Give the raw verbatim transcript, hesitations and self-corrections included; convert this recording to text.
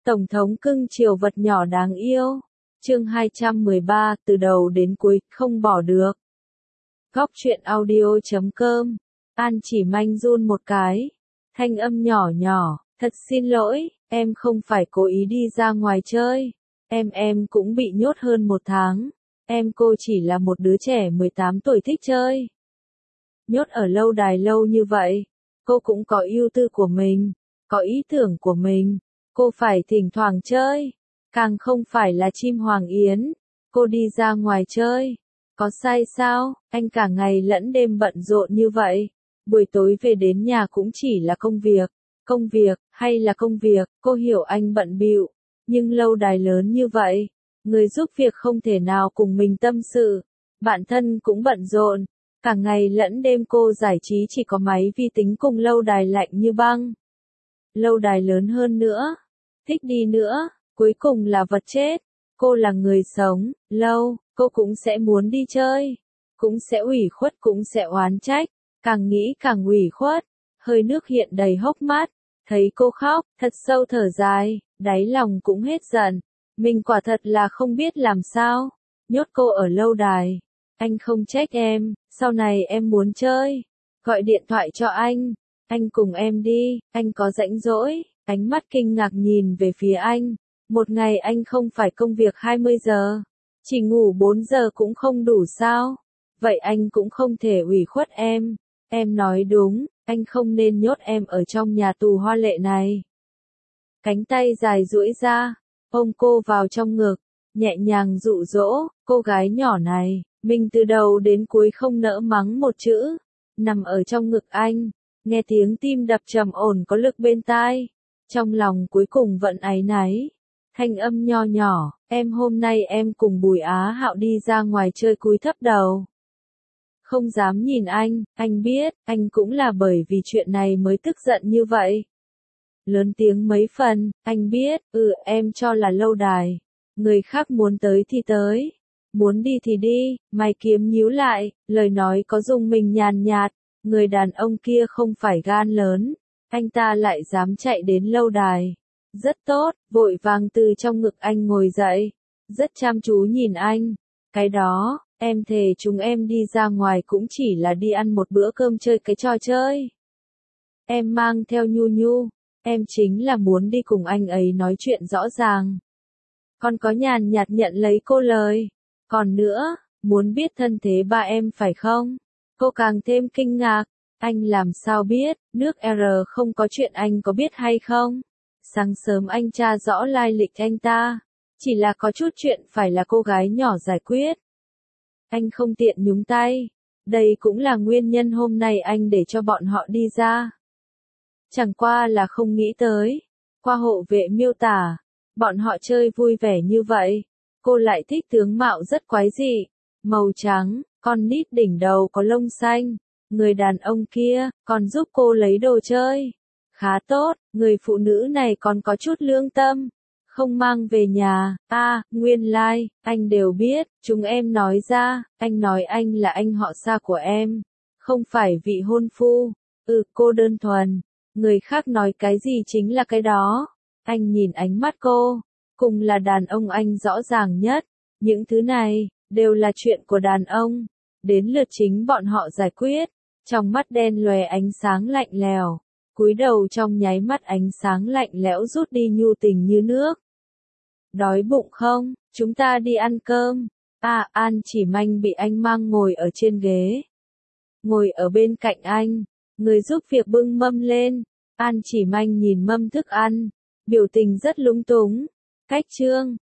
Tổng thống cưng chiều vật nhỏ đáng yêu. Chương hai trăm mười ba, từ đầu đến cuối, không bỏ được. Góc truyện audio chấm com. An chỉ manh run một cái. Thanh âm nhỏ nhỏ, thật xin lỗi, em không phải cố ý đi ra ngoài chơi. Em em cũng bị nhốt hơn một tháng. Em cô chỉ là một đứa trẻ mười tám tuổi thích chơi. Nhốt ở lâu đài lâu như vậy, cô cũng có ưu tư của mình, có ý tưởng của mình. Cô phải thỉnh thoảng chơi, càng không phải là chim hoàng yến. Cô đi ra ngoài chơi, có sai sao? Anh cả ngày lẫn đêm bận rộn như vậy, buổi tối về đến nhà cũng chỉ là công việc, công việc, hay là công việc. Cô hiểu anh bận bịu, nhưng lâu đài lớn như vậy, người giúp việc không thể nào cùng mình tâm sự, bản thân cũng bận rộn, cả ngày lẫn đêm cô giải trí chỉ có máy vi tính cùng lâu đài lạnh như băng. Lâu đài lớn hơn nữa, thích đi nữa, cuối cùng là vật chết. Cô là người sống, lâu, cô cũng sẽ muốn đi chơi, cũng sẽ ủy khuất cũng sẽ oán trách, càng nghĩ càng ủy khuất, hơi nước hiện đầy hốc mắt, thấy cô khóc, thật sâu thở dài, đáy lòng cũng hết giận, mình quả thật là không biết làm sao, nhốt cô ở lâu đài. Anh không trách em, sau này em muốn chơi, gọi điện thoại cho anh, anh cùng em đi, anh có rảnh rỗi. Ánh mắt kinh ngạc nhìn về phía anh. Một ngày anh không phải công việc hai mươi giờ, chỉ ngủ bốn giờ cũng không đủ sao? Vậy anh cũng không thể ủy khuất em. Em nói đúng, anh không nên nhốt em ở trong nhà tù hoa lệ này. Cánh tay dài duỗi ra, ôm cô vào trong ngực, nhẹ nhàng dụ dỗ, cô gái nhỏ này, mình từ đầu đến cuối không nỡ mắng một chữ, nằm ở trong ngực anh, nghe tiếng tim đập trầm ổn có lực bên tai. Trong lòng cuối cùng vẫn áy náy, thanh âm nho nhỏ, em hôm nay em cùng Bùi Á Hạo đi ra ngoài chơi cúi thấp đầu. Không dám nhìn anh, anh biết, anh cũng là bởi vì chuyện này mới tức giận như vậy. Lớn tiếng mấy phần, anh biết, ừ em cho là lâu đài, người khác muốn tới thì tới, muốn đi thì đi, mày kiếm nhíu lại, lời nói có dùng mình nhàn nhạt, người đàn ông kia không phải gan lớn. Anh ta lại dám chạy đến lâu đài. Rất tốt, vội vàng từ trong ngực anh ngồi dậy. Rất chăm chú nhìn anh. Cái đó, em thề chúng em đi ra ngoài cũng chỉ là đi ăn một bữa cơm chơi cái trò chơi. Em mang theo Nhu Nhu. Em chính là muốn đi cùng anh ấy nói chuyện rõ ràng. Còn có nhàn nhạt nhận lấy cô lời. Còn nữa, muốn biết thân thế ba em phải không? Cô càng thêm kinh ngạc. Anh làm sao biết, nước R không có chuyện anh có biết hay không? Sáng sớm anh tra rõ lai lịch anh ta. Chỉ là có chút chuyện phải là cô gái nhỏ giải quyết. Anh không tiện nhúng tay. Đây cũng là nguyên nhân hôm nay anh để cho bọn họ đi ra. Chẳng qua là không nghĩ tới. Qua hộ vệ miêu tả, bọn họ chơi vui vẻ như vậy. Cô lại thích tướng mạo rất quái dị. Màu trắng, con nít đỉnh đầu có lông xanh. Người đàn ông kia, còn giúp cô lấy đồ chơi. Khá tốt, người phụ nữ này còn có chút lương tâm. Không mang về nhà, a à, nguyên lai, like, anh đều biết, chúng em nói ra, anh nói anh là anh họ xa của em. Không phải vị hôn phu, ừ cô đơn thuần, người khác nói cái gì chính là cái đó. Anh nhìn ánh mắt cô, cùng là đàn ông anh rõ ràng nhất. Những thứ này, đều là chuyện của đàn ông. Đến lượt chính bọn họ giải quyết. Trong mắt đen lòe ánh sáng lạnh lẽo, cúi đầu trong nháy mắt ánh sáng lạnh lẽo rút đi nhu tình như nước. Đói bụng không? Chúng ta đi ăn cơm. À, An chỉ manh bị anh mang ngồi ở trên ghế. Ngồi ở bên cạnh anh, người giúp việc bưng mâm lên. An chỉ manh nhìn mâm thức ăn, biểu tình rất lúng túng. Cách trương,